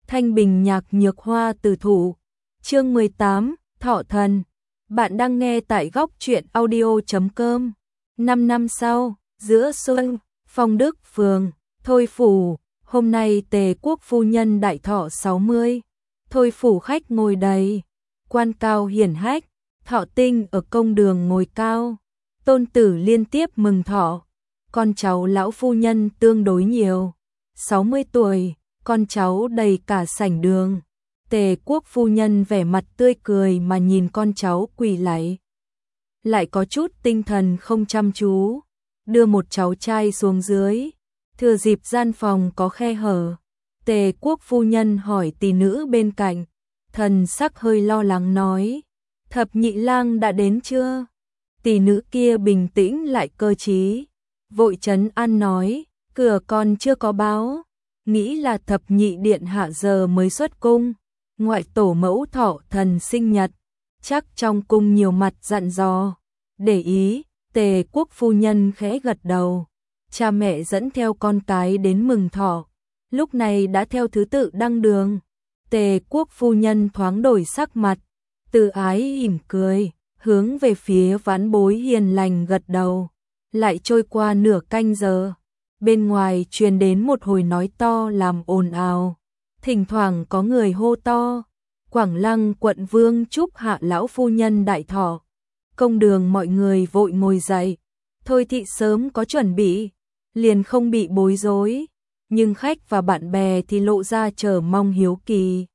Thanh Bình nhạc nhược hoa từ thủ. Chương 18, Thọ Thần. Bạn đang nghe tại góc truyện audio.com. 5 năm sau, giữa xuân, Phong Đức phường, Thôi phủ, hôm nay Tề quốc phu nhân đại thọ 60. Thôi phủ khách ngồi đầy, quan cao hiển hách, Thọ Tinh ở công đường ngồi cao, tôn tử liên tiếp mừng thọ, con cháu lão phu nhân tương đối nhiều, 60 tuổi, con cháu đầy cả sảnh đường. Tề quốc phu nhân vẻ mặt tươi cười mà nhìn con cháu quỳ lạy, lại có chút tinh thần không chăm chú, đưa một cháu trai xuống dưới, thừa dịp gian phòng có khe hở. Tề quốc phu nhân hỏi tỷ nữ bên cạnh, thần sắc hơi lo lắng nói, thập nhị lang đã đến chưa? Tỷ nữ kia bình tĩnh lại cơ trí, vội trấn an nói, cửa còn chưa có báo, nghĩ là thập nhị điện hạ giờ mới xuất cung, ngoại tổ mẫu thọ thần sinh nhật, chắc trong cung nhiều mặt dặn dò. Để ý, Tề quốc phu nhân khẽ gật đầu, cha mẹ dẫn theo con cái đến mừng thọ, lúc này đã theo thứ tự đăng đường. Tề quốc phu nhân thoáng đổi sắc mặt, từ ái mỉm cười, hướng về phía vãn bối hiền lành gật đầu. Lại trôi qua nửa canh giờ, bên ngoài truyền đến một hồi nói to làm ồn ào, thỉnh thoảng có người hô to, Quảng Lăng quận vương chúc hạ lão phu nhân đại thọ. Công đường mọi người vội ngồi dậy, Thôi thị sớm có chuẩn bị, liền không bị bối rối, nhưng khách và bạn bè thì lộ ra chờ mong hiếu kỳ.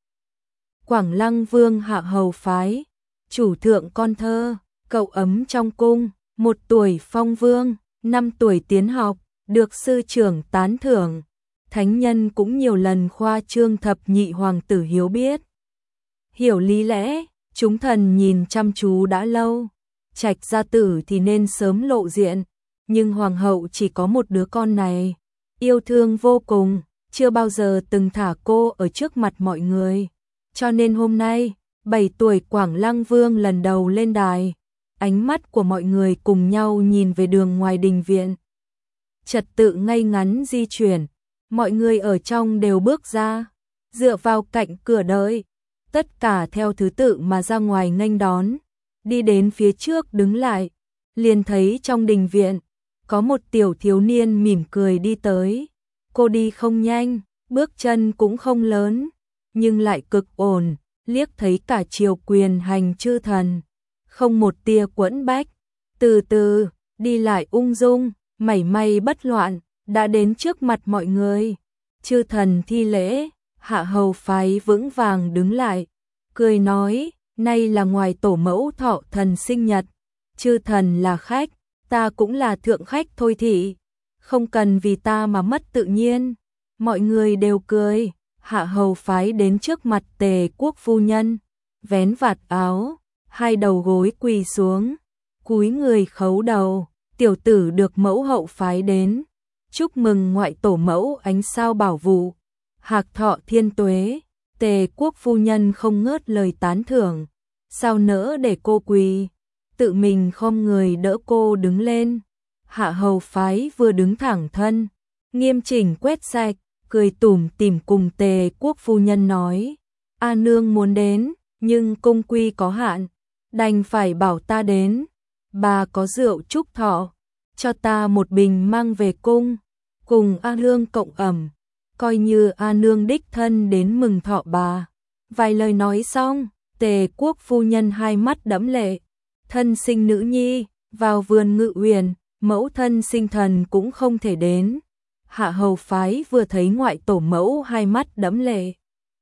Quảng Lăng vương hạ hầu phái, chủ thượng con thơ, cậu ấm trong cung, 1 tuổi phong vương, 5 tuổi tiến học, được sư trưởng tán thưởng. Thánh nhân cũng nhiều lần khoa trương thập nhị hoàng tử hiếu biết, hiểu lý lẽ, chúng thần nhìn chăm chú đã lâu. Trạch gia tử thì nên sớm lộ diện, nhưng hoàng hậu chỉ có một đứa con này, yêu thương vô cùng, chưa bao giờ từng thả cô ở trước mặt mọi người. Cho nên hôm nay, 7 tuổi Quảng Lăng vương lần đầu lên đài, ánh mắt của mọi người cùng nhau nhìn về đường ngoài đình viện. Trật tự ngay ngắn di chuyển, mọi người ở trong đều bước ra, dựa vào cạnh cửa đợi, tất cả theo thứ tự mà ra ngoài nghênh đón. Đi đến phía trước đứng lại, liền thấy trong đình viện có một tiểu thiếu niên mỉm cười đi tới. Cô đi không nhanh, bước chân cũng không lớn, nhưng lại cực ổn, liếc thấy cả triều quyền hành chư thần, không một tia quẫn bách, từ từ đi lại ung dung, mảy may bất loạn, đã đến trước mặt mọi người. Chư thần thi lễ, hạ hầu phái vững vàng đứng lại, cười nói, nay là ngoài tổ mẫu thọ thần sinh nhật, chư thần là khách, ta cũng là thượng khách thôi thị, không cần vì ta mà mất tự nhiên. Mọi người đều cười, hạ hầu phái đến trước mặt Tề quốc phu nhân, vén vạt áo, hai đầu gối quỳ xuống, cúi người khấu đầu, tiểu tử được mẫu hậu phái đến, chúc mừng ngoại tổ mẫu ánh sao bảo vụ, hạc thọ thiên tuế. Tề quốc phu nhân không ngớt lời tán thưởng, sao nỡ để cô quỳ, tự mình khom người đỡ cô đứng lên. Hạ hầu phái vừa đứng thẳng thân, nghiêm chỉnh quét sạch, cười tủm tỉm cùng Tề quốc phu nhân nói, A nương muốn đến, nhưng cung quy có hạn, đành phải bảo ta đến. Bà có rượu chúc thọ, cho ta một bình mang về cung, cùng A nương cộng ẩm, coi như A nương đích thân đến mừng thọ bà. Vài lời nói xong, Tề quốc phu nhân hai mắt đẫm lệ, thân sinh nữ nhi, vào vườn Ngự Uyển, mẫu thân sinh thần cũng không thể đến. Hạ hầu phái vừa thấy ngoại tổ mẫu hai mắt đẫm lệ,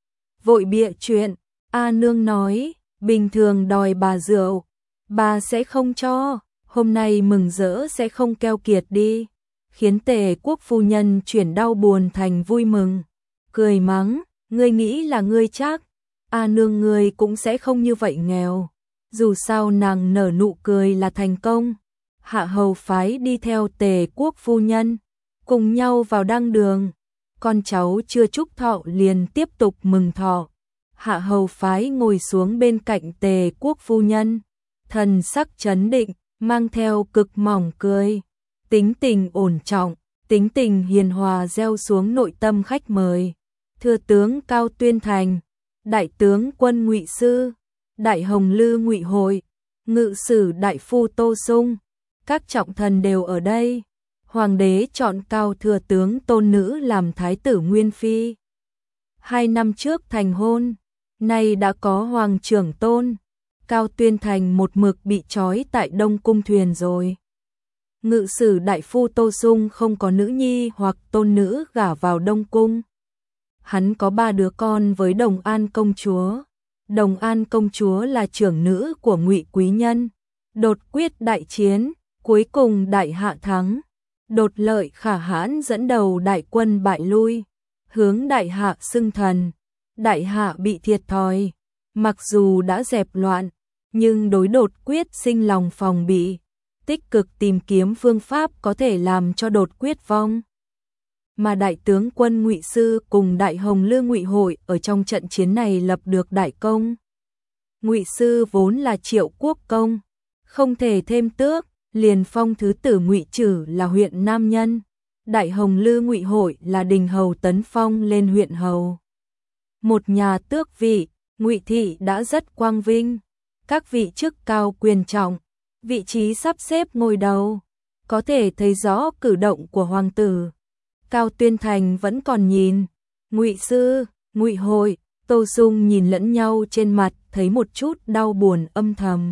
vội bịa chuyện, A nương nói, bình thường đòi bà rượu, bà sẽ không cho, hôm nay mừng rỡ sẽ không keo kiệt đi, khiến Tề quốc phu nhân chuyển đau buồn thành vui mừng, cười mắng, ngươi nghĩ là ngươi chắc, A nương ngươi cũng sẽ không như vậy nghèo. Dù sao nàng nở nụ cười là thành công. Hạ hầu phái đi theo Tề quốc phu nhân, cùng nhau vào đăng đường. Con cháu chưa chúc thọ liền tiếp tục mừng thọ. Hạ hầu phái ngồi xuống bên cạnh Tề quốc phu nhân, thần sắc trấn định, mang theo cực mỏng cười, tính tình ổn trọng, tính tình hiền hòa gieo xuống nội tâm khách mời. thừa tướng Cao Tuyên Thành, đại tướng quân Ngụy Sư, đại hồng lư Ngụy Hội, ngự sử đại phu Tô Sung, các trọng thần đều ở đây. Hoàng đế chọn Cao thừa tướng tôn nữ làm thái tử nguyên phi. 2 năm trước thành hôn, nay đã có hoàng trưởng tôn. Cao Tuyên Thành một mực bị trói tại Đông Cung thuyền rồi. Ngự sử đại phu Tô Sung không có nữ nhi hoặc tôn nữ gả vào Đông Cung. Hắn có 3 đứa con với Đồng An công chúa. Đồng An công chúa là trưởng nữ của Ngụy Quý Nhân. Đột quyết đại chiến, cuối cùng đại hạ thắng. Đột lợi khả hãn dẫn đầu đại quân bại lui, hướng đại hạ xưng thần. Đại hạ bị thiệt thòi, mặc dù đã dẹp loạn, nhưng đối đột quyết sinh lòng phòng bị, tích cực tìm kiếm phương pháp có thể làm cho đột quyết vong. Mà đại tướng quân Ngụy Sư cùng đại hồng lư Ngụy Hội ở trong trận chiến này lập được đại công. Ngụy Sư vốn là Triệu quốc công, không thể thêm tước, liền phong thứ tử Ngụy Trử là huyện nam nhân. Đại hồng lư Ngụy Hội là đình hầu tấn phong lên huyện hầu. Một nhà tước vị, Ngụy thị đã rất quang vinh, các vị chức cao quyền trọng, vị trí sắp xếp ngôi đầu, có thể thấy rõ cử động của hoàng tử. Cao Tuyên Thành vẫn còn nhìn, Ngụy Sư, Ngụy Hội, Tô Sung nhìn lẫn nhau trên mặt thấy một chút đau buồn âm thầm.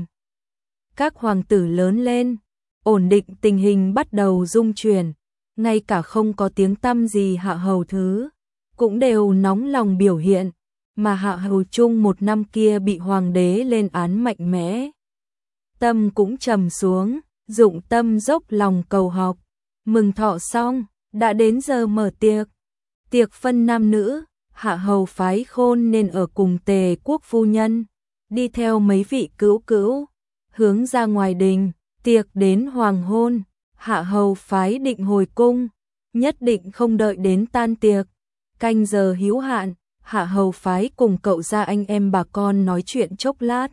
Các hoàng tử lớn lên, ổn định tình hình bắt đầu dung chuyển, ngay cả không có tiếng tăm gì hạ hầu thứ, cũng đều nóng lòng biểu hiện, mà hạ hầu Trung 1 năm kia bị hoàng đế lên án mạnh mẽ. Tâm cũng trầm xuống, dụng tâm dốc lòng cầu học, mừng thọ xong, đã đến giờ mở tiệc. Tiệc phân nam nữ, hạ hầu phái Khôn nên ở cùng Tề quốc phu nhân, đi theo mấy vị cữu cữu, hướng ra ngoài đình. Tiệc đến hoàng hôn, hạ hầu phái định hồi cung, nhất định không đợi đến tan tiệc. Canh giờ hữu hạn, hạ hầu phái cùng cậu ra anh em bà con nói chuyện chốc lát.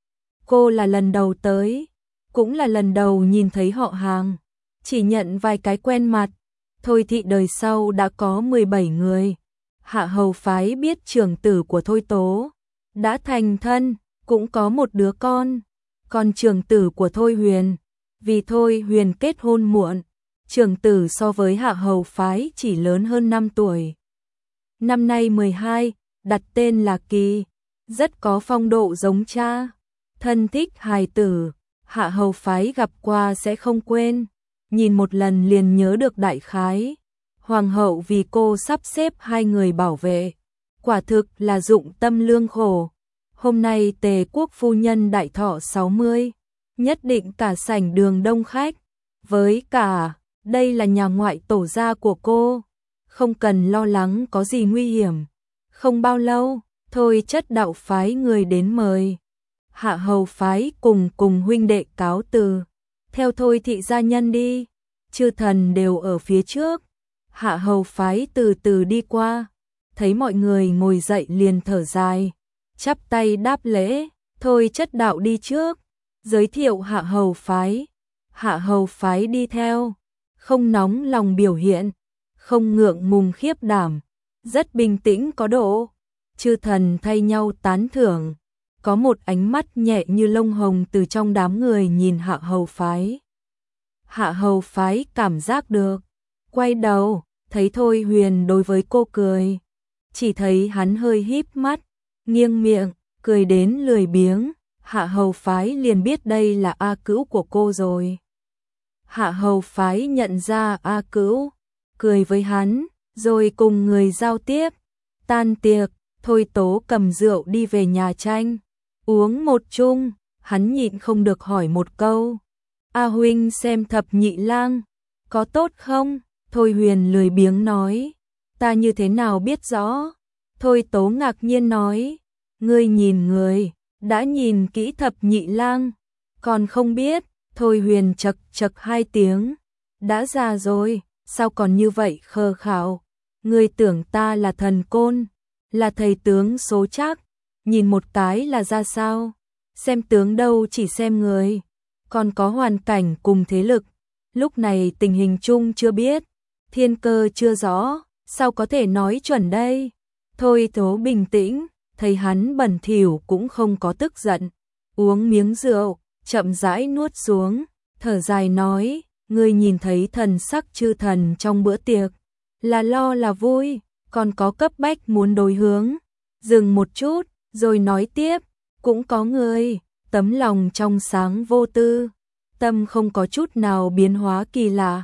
Cô là lần đầu tới, cũng là lần đầu nhìn thấy họ hàng, chỉ nhận vài cái quen mặt. Thôi thị đời sau đã có 17 người. Hạ hầu phái biết trưởng tử của Thôi Tố đã thành thân, cũng có một đứa con. Còn trưởng tử của Thôi Huyền, vì Thôi Huyền kết hôn muộn, trưởng tử so với hạ hầu phái chỉ lớn hơn 5 tuổi. Năm nay 12, đặt tên là Kỳ, rất có phong độ giống cha. Thân thích hài tử, hạ hầu phái gặp qua sẽ không quên, nhìn một lần liền nhớ được đại khái. Hoàng hậu vì cô sắp xếp 2 người bảo vệ, quả thực là dụng tâm lương khổ. Hôm nay Tề quốc phu nhân đại thọ 60, nhất định cả sảnh đường đông khách. Với cả, đây là nhà ngoại tổ gia của cô, không cần lo lắng có gì nguy hiểm. Không bao lâu, Thôi chất đạo phái người đến mời. Hạ hầu phái cùng huynh đệ cáo từ, theo Thôi thị gia nhân đi, chư thần đều ở phía trước. Hạ hầu phái từ từ đi qua, thấy mọi người ngồi dậy liền thở dài, chắp tay đáp lễ. Thôi chất đạo đi trước, giới thiệu hạ hầu phái. Hạ hầu phái đi theo, không nóng lòng biểu hiện, không ngượng ngùng khiếp đảm, rất bình tĩnh có độ. Chư thần thay nhau tán thưởng, có một ánh mắt nhẹ như lông hồng từ trong đám người nhìn hạ hầu phái. Hạ hầu phái cảm giác được, quay đầu, thấy Thôi Huyền đối với cô cười, chỉ thấy hắn hơi híp mắt, nghiêng miệng, cười đến lười biếng. Hạ hầu phái liền biết đây là A Cữu của cô rồi. Hạ hầu phái nhận ra A Cữu, cười với hắn, rồi cùng người giao tiếp. Tan tiệc, Thôi Tố cầm rượu đi về nhà tranh, uống một chung, hắn nhịn không được hỏi một câu. A huynh xem Thập Nhị Lang, có tốt không? Thôi Huyền lười biếng nói, ta như thế nào biết rõ? Thôi Tố ngạc nhiên nói, ngươi nhìn người, đã nhìn kỹ Thập Nhị Lang, còn không biết. Thôi Huyền chật chật 2 tiếng, đã già rồi, sao còn như vậy khờ khạo? Ngươi tưởng ta là thần côn, là thầy tướng số trác, nhìn một cái là ra sao? Xem tướng đâu chỉ xem người, còn có hoàn cảnh cùng thế lực. Lúc này tình hình chung chưa biết, thiên cơ chưa rõ, sao có thể nói chuẩn đây? Thôi Tố bình tĩnh, thấy hắn bẩn thỉu cũng không có tức giận, uống miếng rượu, chậm rãi nuốt xuống, thở dài nói, ngươi nhìn thấy thần sắc chư thần trong bữa tiệc, là lo là vui, còn có cấp bách muốn đối hướng. Dừng một chút, rồi nói tiếp, cũng có người, tấm lòng trong sáng vô tư, tâm không có chút nào biến hóa kỳ lạ.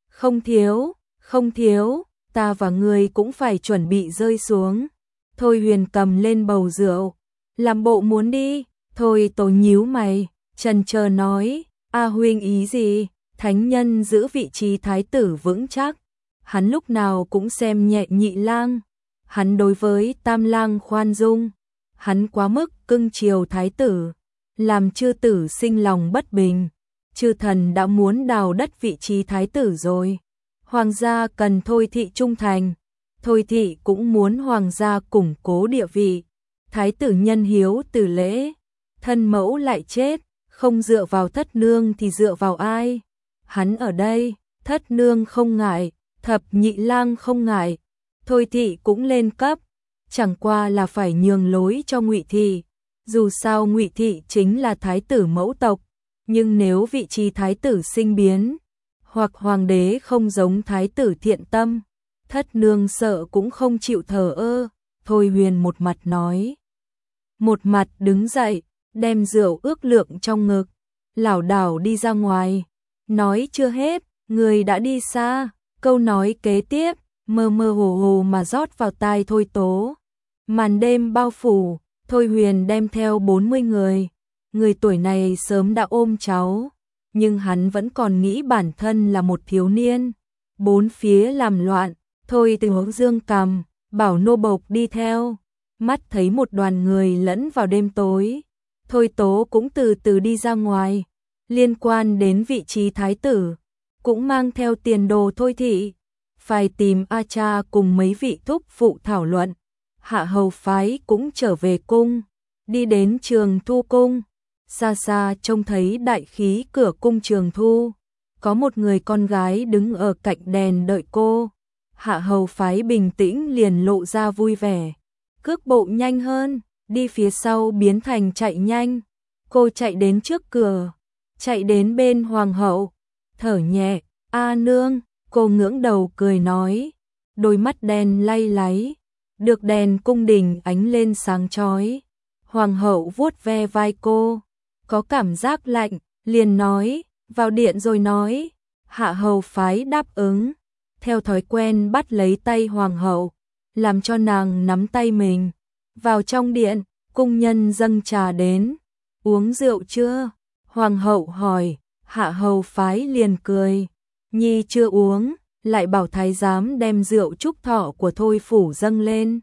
Không thiếu, ta và ngươi cũng phải chuẩn bị rơi xuống. Thôi Huyền cầm lên bầu rượu, làm bộ muốn đi, Thôi Tố nhíu mày, chần chờ nói, A huynh ý gì, thánh nhân giữ vị trí thái tử vững chắc, hắn lúc nào cũng xem nhẹ Nhị lang, hắn đối với Tam lang khoan dung, hắn quá mức cưng chiều thái tử, làm chư tử sinh lòng bất bình, chư thần đã muốn đào đất vị trí thái tử rồi, hoàng gia cần Thôi thị trung thành, Thôi thị cũng muốn hoàng gia củng cố địa vị, thái tử nhân hiếu tử lễ, thân mẫu lại chết, không dựa vào thất nương thì dựa vào ai? Hắn ở đây, thất nương không ngại, thập nhị lang không ngại, Thôi thị cũng lên cấp, chẳng qua là phải nhường lối cho Ngụy thị. Dù sao Ngụy thị chính là thái tử mẫu tộc, nhưng nếu vị trí thái tử sinh biến, hoặc hoàng đế không giống thái tử thiện tâm, thất nương sợ cũng không chịu thờ ơ. Thôi Huyền một mặt nói, một mặt đứng dậy, đem rượu ước lượng trong ngực, lảo đảo đi ra ngoài. Nói chưa hết, người đã đi xa, câu nói kế tiếp, mơ mơ hồ hồ mà rót vào tai Thôi Tố. Màn đêm bao phủ, Thôi Huyền đem theo 40 người. Người tuổi này sớm đã ôm cháu, nhưng hắn vẫn còn nghĩ bản thân là một thiếu niên. Bốn phía làm loạn, Thôi từ hướng dương cầm, bảo nô bộc đi theo. Mắt thấy một đoàn người lẫn vào đêm tối, Thôi Tố cũng từ từ đi ra ngoài, liên quan đến vị trí thái tử, cũng mang theo tiền đồ Thôi thị, phải tìm A Cha cùng mấy vị thúc phụ thảo luận. Hạ hầu phái cũng trở về cung, đi đến Trường Thu cung, xa xa trông thấy đại khí cửa cung Trường Thu, có một người con gái đứng ở cạnh đèn đợi cô. Hạ hầu phái bình tĩnh liền lộ ra vui vẻ, cước bộ nhanh hơn, đi phía sau biến thành chạy nhanh. Cô chạy đến trước cửa, chạy đến bên hoàng hậu, thở nhẹ, "A nương." Cô ngưỡng đầu cười nói, đôi mắt đen lay láy, được đèn cung đình ánh lên sáng chói. Hoàng hậu vuốt ve vai cô, có cảm giác lạnh, liền nói, "Vào điện rồi nói." Hạ hầu phái đáp ứng, theo thói quen bắt lấy tay hoàng hậu, làm cho nàng nắm tay mình. Vào trong điện, cung nhân dâng trà đến. "Uống rượu chưa?" Hoàng hậu hỏi. Hạ hầu phái liền cười, "Nhi chưa uống." Lại bảo thái giám đem rượu chúc thọ của Thôi phủ dâng lên,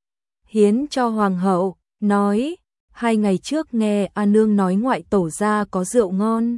hiến cho hoàng hậu, nói, 2 ngày trước nghe A nương nói ngoại tổ gia có rượu ngon.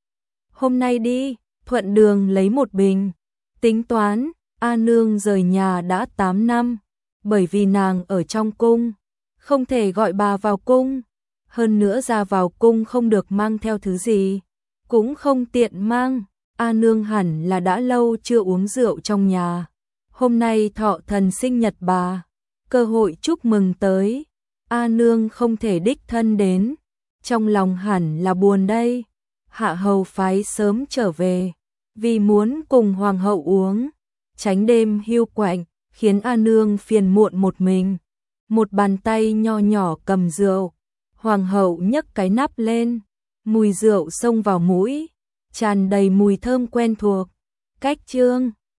Hôm nay đi, thuận đường lấy một bình. Tính toán, A nương rời nhà đã 8 năm, bởi vì nàng ở trong cung, không thể gọi bà vào cung. Hơn nữa ra vào cung không được mang theo thứ gì, cũng không tiện mang. A nương hẳn là đã lâu chưa uống rượu trong nhà. Hôm nay thọ thần sinh nhật bà, cơ hội chúc mừng tới. A nương không thể đích thân đến, trong lòng hẳn là buồn đây. Hạ hầu phái sớm trở về, vì muốn cùng hoàng hậu uống, tránh đêm hiu quạnh, khiến A nương phiền muộn một mình. Một bàn tay nho nhỏ cầm rượu, hoàng hậu nhấc cái nắp lên, mùi rượu xông vào mũi, tràn đầy mùi thơm quen thuộc. Cách chương